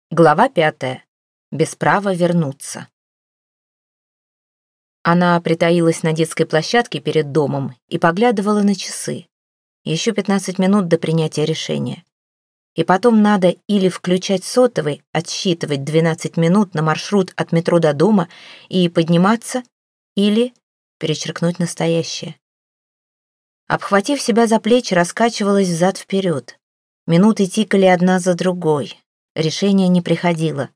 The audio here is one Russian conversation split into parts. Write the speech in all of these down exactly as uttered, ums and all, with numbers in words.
Глава пятая. Без права вернуться. Она притаилась на детской площадке перед домом и поглядывала на часы. Еще пятнадцать минут до принятия решения. И потом надо или включать сотовый, отсчитывать двенадцать минут на маршрут от метро до дома и подниматься, или перечеркнуть настоящее. Обхватив себя за плечи, раскачивалась взад-вперед. Минуты тикали одна за другой. Решение не приходило.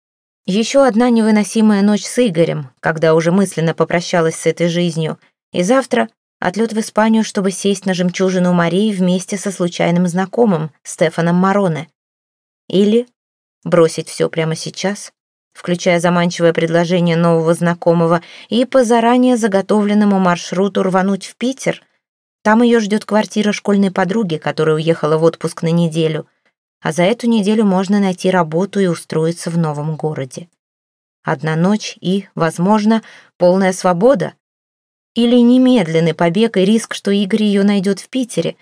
Еще одна невыносимая ночь с Игорем, когда уже мысленно попрощалась с этой жизнью, и завтра отлет в Испанию, чтобы сесть на жемчужину Марии вместе со случайным знакомым Стефаном Мароне. Или бросить все прямо сейчас, включая заманчивое предложение нового знакомого, и по заранее заготовленному маршруту рвануть в Питер. Там ее ждет квартира школьной подруги, которая уехала в отпуск на неделю, а за эту неделю можно найти работу и устроиться в новом городе. Одна ночь и, возможно, полная свобода. Или немедленный побег и риск, что Игорь ее найдет в Питере.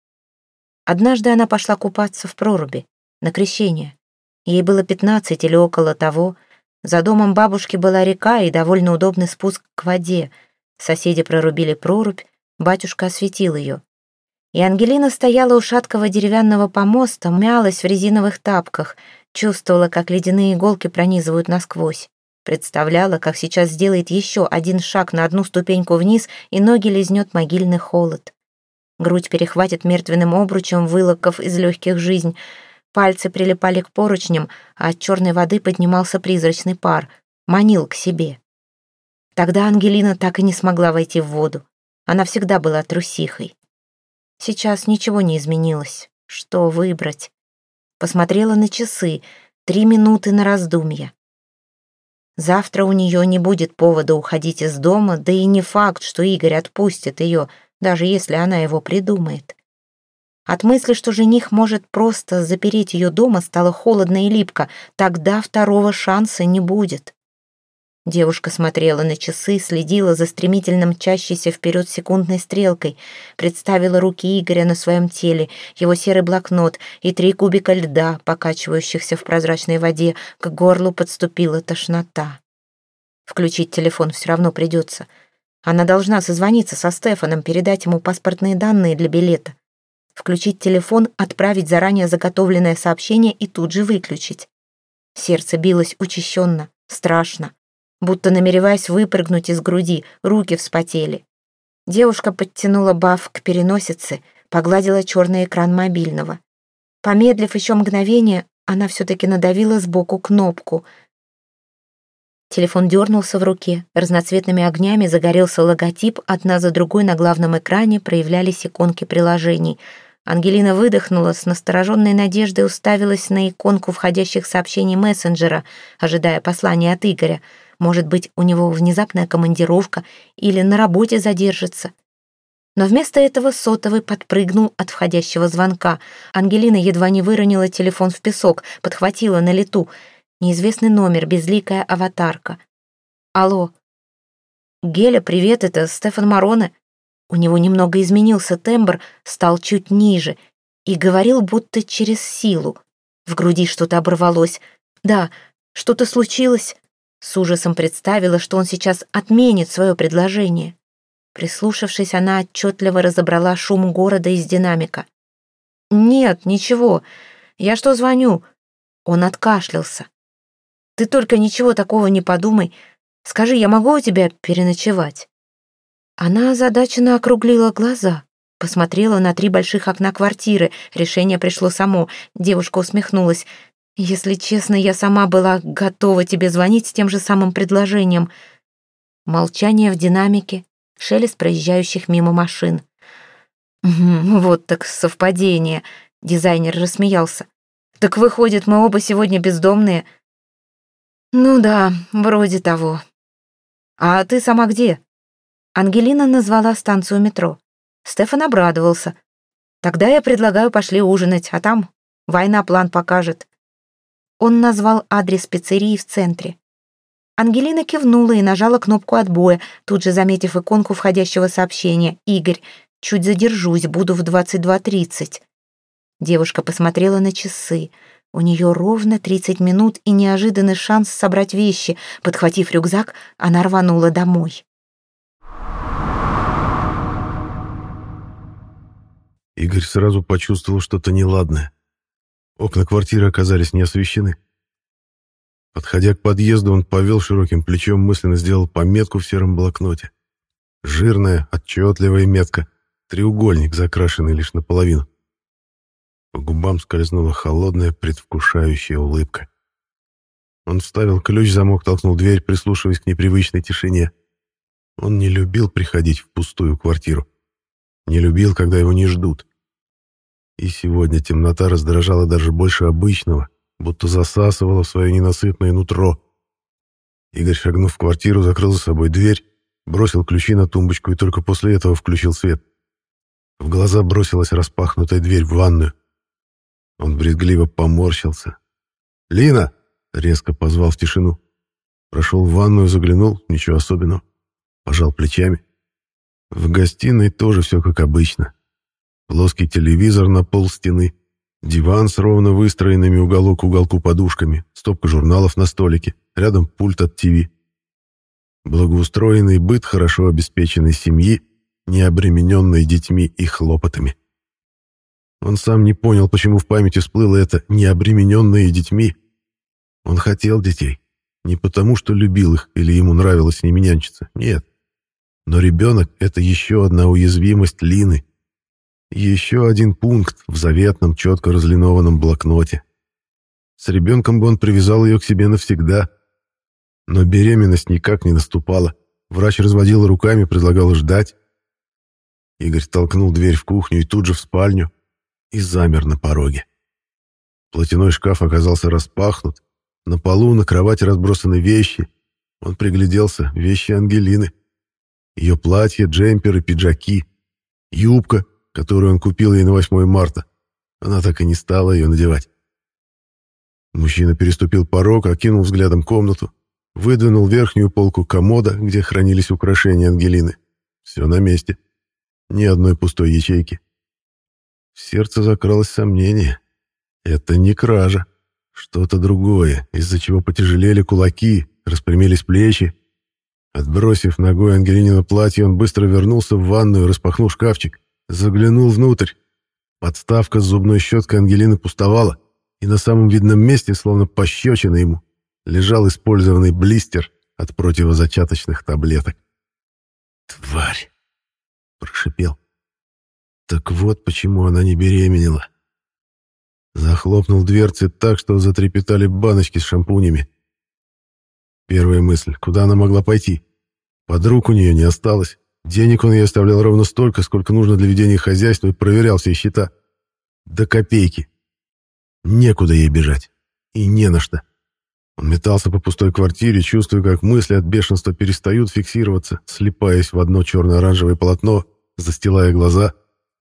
Однажды она пошла купаться в проруби, на крещение. Ей было пятнадцать или около того. За домом бабушки была река и довольно удобный спуск к воде. Соседи прорубили прорубь, батюшка осветил ее. И Ангелина стояла у шаткого деревянного помоста, мялась в резиновых тапках, чувствовала, как ледяные иголки пронизывают насквозь. Представляла, как сейчас сделает еще один шаг на одну ступеньку вниз, и ноги лизнет могильный холод. Грудь перехватит мертвенным обручем, вылоков из легких жизнь. Пальцы прилипали к поручням, а от черной воды поднимался призрачный пар, манил к себе. Тогда Ангелина так и не смогла войти в воду. Она всегда была трусихой. Сейчас ничего не изменилось. Что выбрать? Посмотрела на часы. Три минуты на раздумье. Завтра у нее не будет повода уходить из дома, да и не факт, что Игорь отпустит ее, даже если она его придумает. От мысли, что жених может просто запереть ее дома, стало холодно и липко. Тогда второго шанса не будет. Девушка смотрела на часы, следила за стремительно мчащейся вперед секундной стрелкой, представила руки Игоря на своем теле, его серый блокнот и три кубика льда, покачивающихся в прозрачной воде. К горлу подступила тошнота. Включить телефон все равно придется. Она должна созвониться со Стефаном, передать ему паспортные данные для билета. Включить телефон, отправить заранее заготовленное сообщение и тут же выключить. Сердце билось учащенно, страшно, будто намереваясь выпрыгнуть из груди, руки вспотели. Девушка подтянула баф к переносице, погладила черный экран мобильного. Помедлив еще мгновение, она все-таки надавила сбоку кнопку. Телефон дернулся в руке, разноцветными огнями загорелся логотип, одна за другой на главном экране проявлялись иконки приложений. Ангелина выдохнула, с настороженной надеждой уставилась на иконку входящих сообщений мессенджера, ожидая послания от Игоря. Может быть, у него внезапная командировка или на работе задержится. Но вместо этого сотовый подпрыгнул от входящего звонка. Ангелина едва не выронила телефон в песок, подхватила на лету. Неизвестный номер, безликая аватарка. «Алло». «Геля, привет, это Стефан Мароне». У него немного изменился тембр, стал чуть ниже и говорил будто через силу. В груди что-то оборвалось. «Да, что-то случилось». С ужасом представила, что он сейчас отменит свое предложение. Прислушавшись, она отчетливо разобрала шум города из динамика. «Нет, ничего. Я что звоню?» Он откашлялся. «Ты только ничего такого не подумай. Скажи, я могу у тебя переночевать?» Она озадаченно округлила глаза, посмотрела на три больших окна квартиры. Решение пришло само. Девушка усмехнулась. «Если честно, я сама была готова тебе звонить с тем же самым предложением». Молчание в динамике, шелест проезжающих мимо машин. «Вот так совпадение», — дизайнер рассмеялся. «Так выходит, мы оба сегодня бездомные?» «Ну да, вроде того». «А ты сама где?» Ангелина назвала станцию метро. Стефан обрадовался. «Тогда я предлагаю, пошли ужинать, а там война план покажет». Он назвал адрес пиццерии в центре. Ангелина кивнула и нажала кнопку отбоя, тут же заметив иконку входящего сообщения. «Игорь, чуть задержусь, буду в двадцать два тридцать». Девушка посмотрела на часы. У нее ровно тридцать минут и неожиданный шанс собрать вещи. Подхватив рюкзак, она рванула домой. Игорь сразу почувствовал что-то неладное. Окна квартиры оказались не освещены. Подходя к подъезду, он повел широким плечом, мысленно сделал пометку в сером блокноте. Жирная, отчетливая метка, треугольник, закрашенный лишь наполовину. По губам скользнула холодная, предвкушающая улыбка. Он вставил ключ в замок, толкнул дверь, прислушиваясь к непривычной тишине. Он не любил приходить в пустую квартиру. Не любил, когда его не ждут. И сегодня темнота раздражала даже больше обычного, будто засасывала в свое ненасытное нутро. Игорь, шагнув в квартиру, закрыл за собой дверь, бросил ключи на тумбочку и только после этого включил свет. В глаза бросилась распахнутая дверь в ванную. Он брезгливо поморщился. «Лина!» — резко позвал в тишину. Прошел в ванную, заглянул, ничего особенного. Пожал плечами. В гостиной тоже все как обычно. Плоский телевизор на пол стены, диван с ровно выстроенными уголок к уголку подушками, стопка журналов на столике, рядом пульт от ТВ. Благоустроенный быт хорошо обеспеченной семьи, не обремененной детьми и хлопотами. Он сам не понял, почему в памяти всплыло это «необремененные детьми». Он хотел детей. Не потому, что любил их или ему нравилось с ними нянчиться. Нет. Но ребенок — это еще одна уязвимость Лины. Еще один пункт в заветном, четко разлинованном блокноте. С ребенком бы он привязал ее к себе навсегда. Но беременность никак не наступала. Врач разводил руками, предлагал ждать. Игорь толкнул дверь в кухню и тут же в спальню и замер на пороге. Платяной шкаф оказался распахнут. На полу, на кровати разбросаны вещи. Он пригляделся, вещи Ангелины. Ее платье, джемперы, пиджаки, юбка, которую он купил ей на восьмое марта. Она так и не стала ее надевать. Мужчина переступил порог, окинул взглядом комнату, выдвинул верхнюю полку комода, где хранились украшения Ангелины. Все на месте. Ни одной пустой ячейки. В сердце закралось сомнение. Это не кража. Что-то другое, из-за чего потяжелели кулаки, распрямились плечи. Отбросив ногой Ангелинина платье, он быстро вернулся в ванную, распахнул шкафчик, заглянул внутрь. Подставка с зубной щеткой Ангелины пустовала, и на самом видном месте, словно пощечина ему, лежал использованный блистер от противозачаточных таблеток. «Тварь!» — прошипел. Так вот почему она не беременела. Захлопнул дверцы так, что затрепетали баночки с шампунями. Первая мысль: куда она могла пойти? Подруг у нее не осталось. Денег он ей оставлял ровно столько, сколько нужно для ведения хозяйства, и проверял все счета. До копейки. Некуда ей бежать. И не на что. Он метался по пустой квартире, чувствуя, как мысли от бешенства перестают фиксироваться, слипаясь в одно черно-оранжевое полотно, застилая глаза.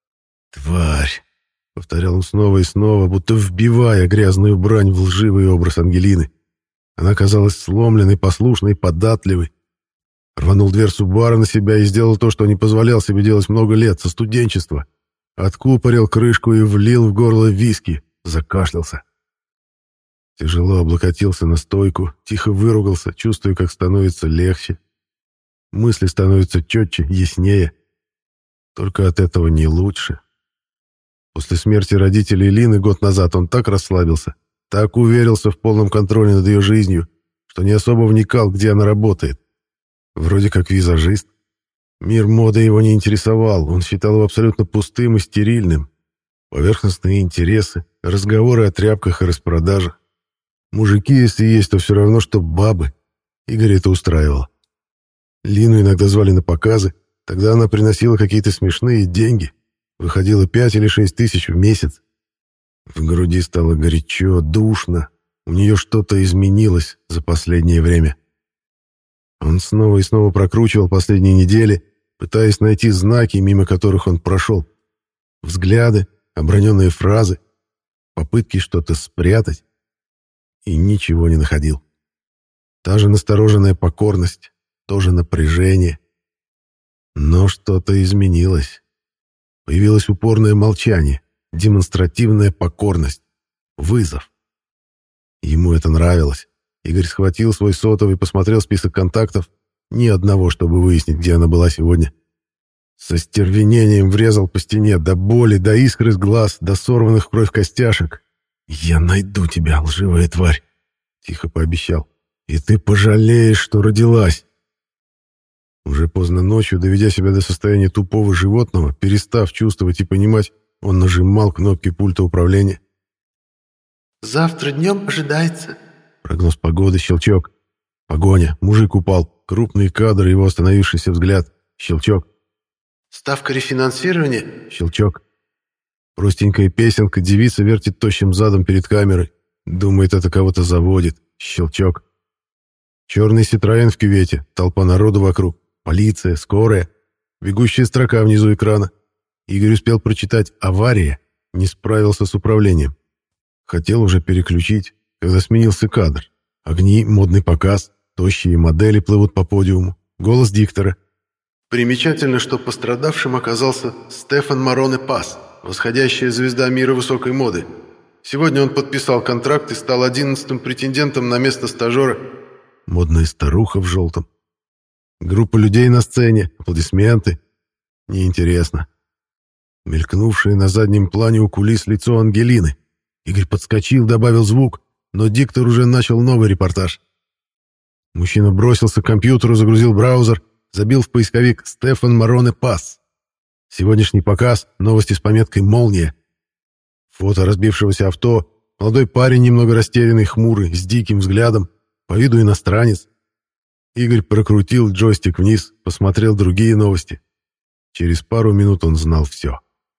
«Тварь!» — повторял он снова и снова, будто вбивая грязную брань в лживый образ Ангелины. Она казалась сломленной, послушной, податливой. Рванул дверцу бара на себя и сделал то, что не позволял себе делать много лет, со студенчества. Откупорил крышку и влил в горло виски, закашлялся. Тяжело облокотился на стойку, тихо выругался, чувствуя, как становится легче. Мысли становятся четче, яснее. Только от этого не лучше. После смерти родителей Лины год назад он так расслабился, так уверился в полном контроле над ее жизнью, что не особо вникал, где она работает. Вроде как визажист. Мир моды его не интересовал, он считал его абсолютно пустым и стерильным. Поверхностные интересы, разговоры о тряпках и распродажах. Мужики, если есть, то все равно, что бабы. Игорь это устраивало. Лину иногда звали на показы, тогда она приносила какие-то смешные деньги. Выходило пять или шесть тысяч в месяц. В груди стало горячо, душно. У нее что-то изменилось за последнее время. Он снова и снова прокручивал последние недели, пытаясь найти знаки, мимо которых он прошел. Взгляды, оброненные фразы, попытки что-то спрятать. И ничего не находил. Та же настороженная покорность, то же напряжение. Но что-то изменилось. Появилось упорное молчание, демонстративная покорность, вызов. Ему это нравилось. Игорь схватил свой сотовый, посмотрел список контактов. Ни одного, чтобы выяснить, где она была сегодня. Со стервенением врезал по стене, до боли, до искр из глаз, до сорванных в кровь костяшек. «Я найду тебя, лживая тварь!» — тихо пообещал. «И ты пожалеешь, что родилась!» Уже поздно ночью, доведя себя до состояния тупого животного, перестав чувствовать и понимать, он нажимал кнопки пульта управления. «Завтра днем ожидается...» Прогноз погоды, щелчок. Погоня, мужик упал, крупный кадр, его остановившийся взгляд. Щелчок. «Ставка рефинансирования...» Щелчок. Простенькая песенка, девица вертит тощим задом перед камерой. Думает, это кого-то заводит. Щелчок. Черный Ситроен в кювете, толпа народу вокруг. Полиция, скорая. Бегущая строка внизу экрана. Игорь успел прочитать «Авария», не справился с управлением. Хотел уже переключить, когда сменился кадр. Огни, модный показ, тощие модели плывут по подиуму. Голос диктора. «Примечательно, что пострадавшим оказался Стефан Мароне Пас, восходящая звезда мира высокой моды. Сегодня он подписал контракт и стал одиннадцатым претендентом на место стажера». Модная старуха в желтом. Группа людей на сцене, аплодисменты. Неинтересно. Мелькнувшее на заднем плане у кулис лицо Ангелины. Игорь подскочил, добавил звук, но диктор уже начал новый репортаж. Мужчина бросился к компьютеру, загрузил браузер, забил в поисковик «Стефан Мароне Пас». Сегодняшний показ, новости с пометкой «Молния». Фото разбившегося авто, молодой парень, немного растерянный, хмурый, с диким взглядом, по виду иностранец. Игорь прокрутил джойстик вниз, посмотрел другие новости. Через пару минут он знал все.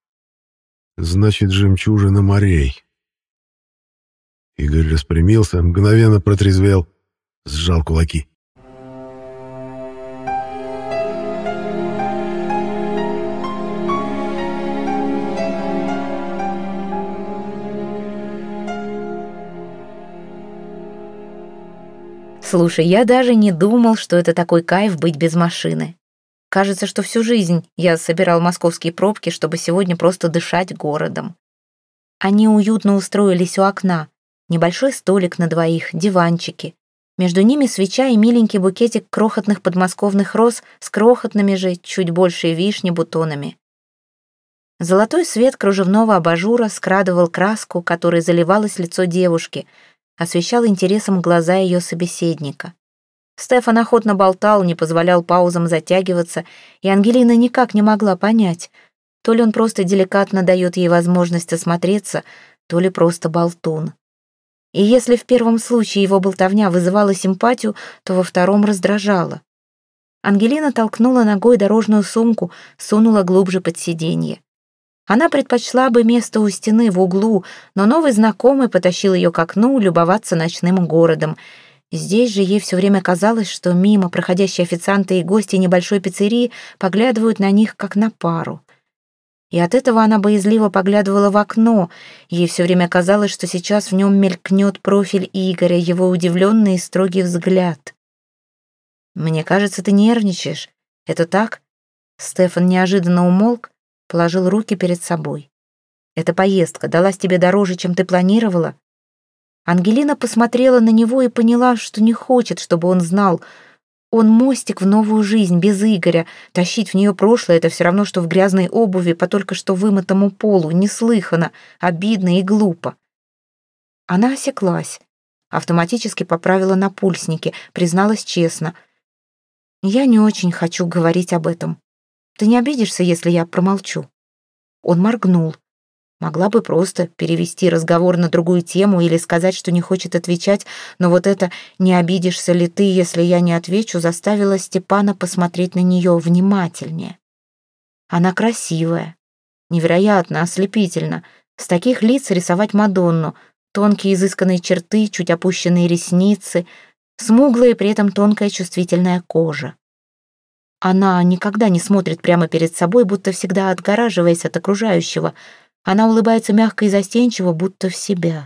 Значит, жемчужина морей. Игорь распрямился, мгновенно протрезвел, сжал кулаки. Слушай, я даже не думал, что это такой кайф быть без машины. Кажется, что всю жизнь я собирал московские пробки, чтобы сегодня просто дышать городом. Они уютно устроились у окна. Небольшой столик на двоих, диванчики. Между ними свеча и миленький букетик крохотных подмосковных роз с крохотными же, чуть больше вишни, бутонами. Золотой свет кружевного абажура скрадывал краску, которой заливалось лицо девушки, освещал интересом глаза ее собеседника. Стефан охотно болтал, не позволял паузам затягиваться, и Ангелина никак не могла понять, то ли он просто деликатно дает ей возможность осмотреться, то ли просто болтун. И если в первом случае его болтовня вызывала симпатию, то во втором раздражала. Ангелина толкнула ногой дорожную сумку, сунула глубже под сиденье. Она предпочла бы место у стены в углу, но новый знакомый потащил ее к окну любоваться ночным городом. Здесь же ей все время казалось, что мимо проходящие официанты и гости небольшой пиццерии поглядывают на них, как на пару. И от этого она боязливо поглядывала в окно. Ей все время казалось, что сейчас в нем мелькнет профиль Игоря, его удивленный и строгий взгляд. «Мне кажется, ты нервничаешь. Это так?» Стефан неожиданно умолк, положил руки перед собой. «Эта поездка далась тебе дороже, чем ты планировала?» Ангелина посмотрела на него и поняла, что не хочет, чтобы он знал. Он мостик в новую жизнь, без Игоря. Тащить в нее прошлое — это все равно, что в грязной обуви по только что вымытому полу. Неслыханно, обидно и глупо. Она осеклась. Автоматически поправила напульсники, призналась честно. «Я не очень хочу говорить об этом. Ты не обидишься, если я промолчу?» Он моргнул. Могла бы просто перевести разговор на другую тему или сказать, что не хочет отвечать, но вот это «не обидишься ли ты, если я не отвечу» заставило Степана посмотреть на нее внимательнее. Она красивая, невероятно, ослепительно. С таких лиц рисовать Мадонну. Тонкие изысканные черты, чуть опущенные ресницы, смуглая и при этом тонкая чувствительная кожа. Она никогда не смотрит прямо перед собой, будто всегда отгораживаясь от окружающего. Она улыбается мягко и застенчиво, будто в себя.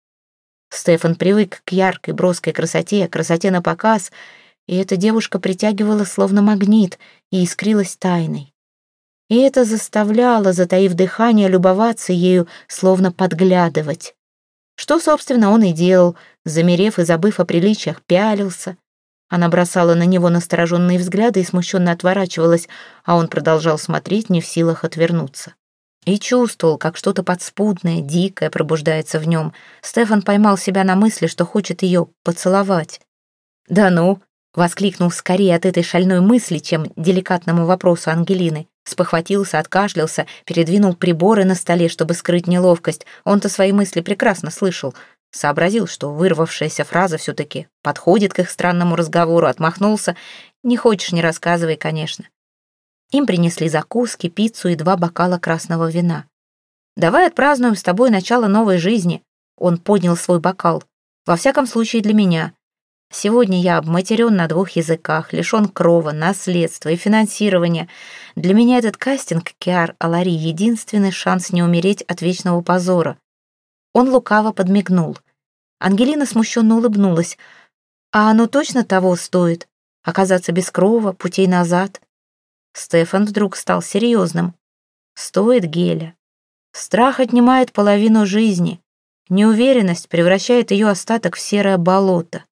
Стефан привык к яркой, броской красоте, красоте на показ, и эта девушка притягивала словно магнит и искрилась тайной. И это заставляло, затаив дыхание, любоваться ею, словно подглядывать. Что, собственно, он и делал, замерев и забыв о приличиях, пялился. Она бросала на него настороженные взгляды и смущенно отворачивалась, а он продолжал смотреть, не в силах отвернуться. И чувствовал, как что-то подспудное, дикое пробуждается в нем. Стефан поймал себя на мысли, что хочет ее поцеловать. «Да ну!» — воскликнул скорее от этой шальной мысли, чем деликатному вопросу Ангелины. Спохватился, откашлялся, передвинул приборы на столе, чтобы скрыть неловкость. Он-то свои мысли прекрасно слышал. Сообразил, что вырвавшаяся фраза все-таки подходит к их странному разговору, отмахнулся. «Не хочешь, не рассказывай, конечно». Им принесли закуски, пиццу и два бокала красного вина. «Давай отпразднуем с тобой начало новой жизни». Он поднял свой бокал. «Во всяком случае для меня. Сегодня я обматерен на двух языках, лишен крова, наследства и финансирования. Для меня этот кастинг Киар Алари — единственный шанс не умереть от вечного позора». Он лукаво подмигнул. Ангелина смущенно улыбнулась. «А оно точно того стоит? Оказаться без крова, путей назад?» Стефан вдруг стал серьезным. «Стоит, Геля. Страх отнимает половину жизни. Неуверенность превращает ее остаток в серое болото».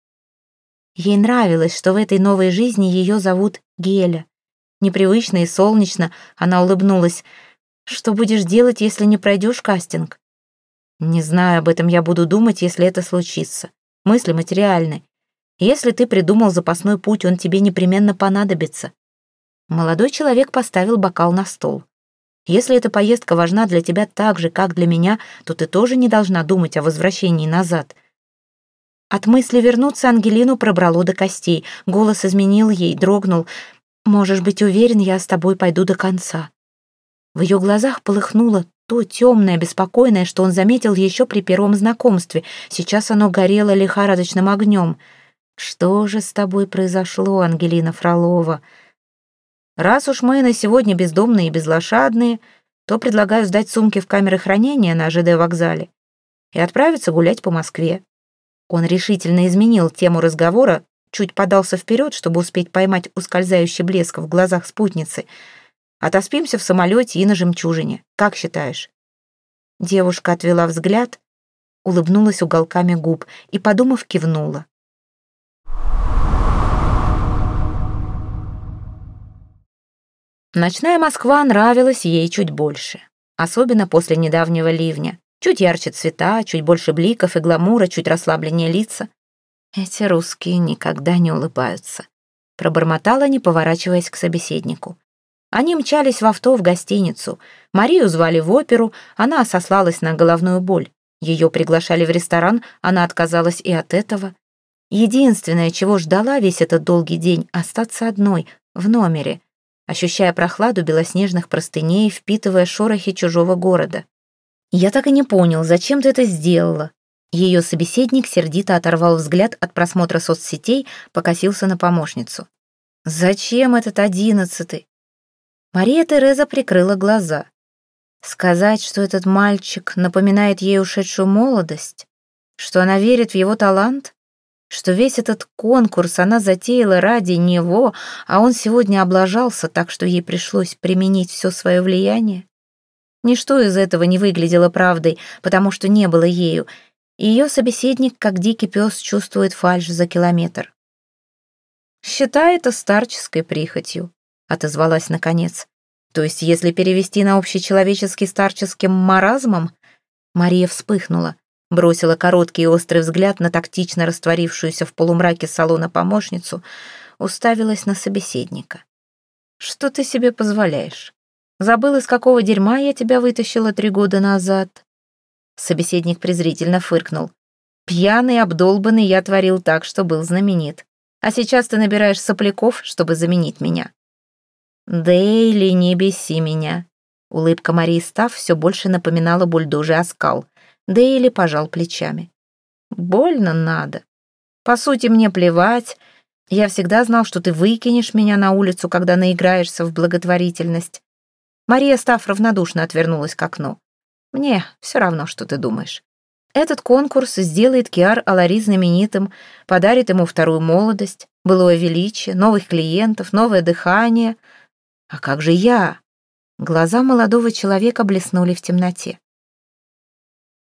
Ей нравилось, что в этой новой жизни ее зовут Геля. Непривычно и солнечно она улыбнулась. «Что будешь делать, если не пройдешь кастинг?» «Не знаю, об этом я буду думать, если это случится. Мысли материальны. Если ты придумал запасной путь, он тебе непременно понадобится». Молодой человек поставил бокал на стол. «Если эта поездка важна для тебя так же, как для меня, то ты тоже не должна думать о возвращении назад». От мысли вернуться Ангелину пробрало до костей. Голос изменил ей, дрогнул. «Можешь быть уверен, я с тобой пойду до конца». В ее глазах полыхнуло то темное, беспокойное, что он заметил еще при первом знакомстве. Сейчас оно горело лихорадочным огнем. «Что же с тобой произошло, Ангелина Фролова?» «Раз уж мы на сегодня бездомные и безлошадные, то предлагаю сдать сумки в камеры хранения на ЖД вокзале и отправиться гулять по Москве». Он решительно изменил тему разговора, чуть подался вперед, чтобы успеть поймать ускользающий блеск в глазах спутницы. «Отоспимся в самолете и на жемчужине. Как считаешь?» Девушка отвела взгляд, улыбнулась уголками губ и, подумав, кивнула. Ночная Москва нравилась ей чуть больше, особенно после недавнего ливня. Чуть ярче цвета, чуть больше бликов и гламура, чуть расслабленнее лица. «Эти русские никогда не улыбаются», — пробормотала, не поворачиваясь к собеседнику. Они мчались в авто в гостиницу. Марию звали в оперу, она сослалась на головную боль. Ее приглашали в ресторан, она отказалась и от этого. Единственное, чего ждала весь этот долгий день — остаться одной, в номере, ощущая прохладу белоснежных простыней, впитывая шорохи чужого города. «Я так и не понял, зачем ты это сделала?» Ее собеседник сердито оторвал взгляд от просмотра соцсетей, покосился на помощницу. «Зачем этот одиннадцатый?» Мария Тереза прикрыла глаза. Сказать, что этот мальчик напоминает ей ушедшую молодость, что она верит в его талант, что весь этот конкурс она затеяла ради него, а он сегодня облажался так, что ей пришлось применить все свое влияние. Ничто из этого не выглядело правдой, потому что не было ею. Ее собеседник, как дикий пес, чувствует фальшь за километр. «Считай это старческой прихотью», — отозвалась наконец. «То есть, если перевести на общечеловеческий старческим маразмом?» Мария вспыхнула, бросила короткий и острый взгляд на тактично растворившуюся в полумраке салона помощницу, уставилась на собеседника. «Что ты себе позволяешь? Забыл, из какого дерьма я тебя вытащила три года назад?» Собеседник презрительно фыркнул. «Пьяный, обдолбанный я творил так, что был знаменит. А сейчас ты набираешь сопляков, чтобы заменить меня». «Дейли, не беси меня». Улыбка Марии Стафф все больше напоминала бульдожий оскал. Дейли пожал плечами. «Больно надо. По сути, мне плевать. Я всегда знал, что ты выкинешь меня на улицу, когда наиграешься в благотворительность». Мария Стафф равнодушно отвернулась к окну. «Мне все равно, что ты думаешь. Этот конкурс сделает Киар Алари знаменитым, подарит ему вторую молодость, былое величие, новых клиентов, новое дыхание. А как же я?» Глаза молодого человека блеснули в темноте.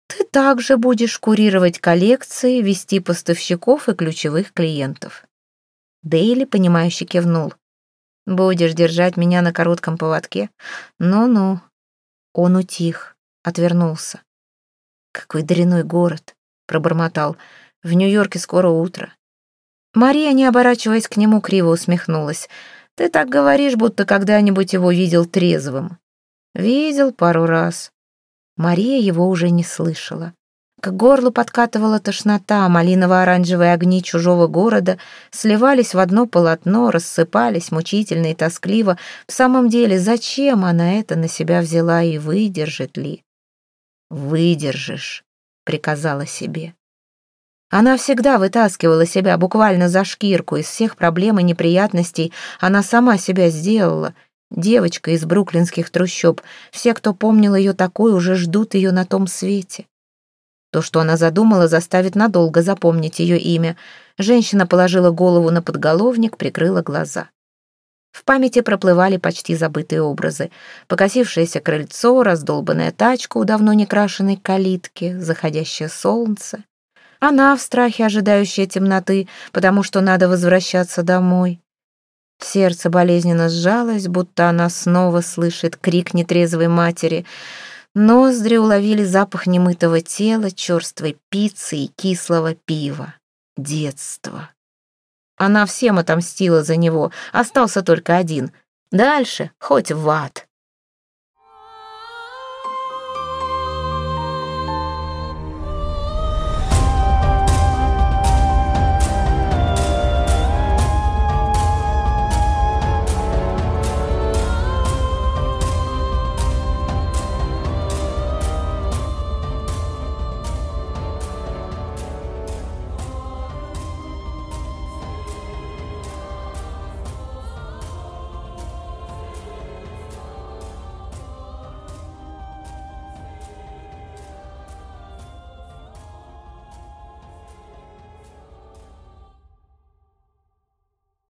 Ты также будешь курировать коллекции, вести поставщиков и ключевых клиентов». Дейли, понимающе кивнул. «Будешь держать меня на коротком поводке? Ну-ну». Он утих, отвернулся. «Какой дрянной город», — пробормотал. «В Нью-Йорке скоро утро». Мария, не оборачиваясь к нему, криво усмехнулась. «Ты так говоришь, будто когда-нибудь его видел трезвым». «Видел пару раз». Мария его уже не слышала. К горлу подкатывала тошнота, малиново-оранжевые огни чужого города сливались в одно полотно, рассыпались мучительно и тоскливо. В самом деле, зачем она это на себя взяла и выдержит ли? «Выдержишь», — приказала себе. Она всегда вытаскивала себя буквально за шкирку. Из всех проблем и неприятностей она сама себя сделала. Девочка из бруклинских трущоб. Все, кто помнил ее такой, уже ждут ее на том свете. То, что она задумала, заставит надолго запомнить ее имя. Женщина положила голову на подголовник, прикрыла глаза. В памяти проплывали почти забытые образы. Покосившееся крыльцо, раздолбанная тачка у давно не крашеной калитки, заходящее солнце. Она в страхе, ожидающая темноты, потому что надо возвращаться домой. Сердце болезненно сжалось, будто она снова слышит крик нетрезвой матери. Ноздри уловили запах немытого тела, черствой пиццы и кислого пива. Детство. Она всем отомстила за него, остался только один. Дальше хоть в ад.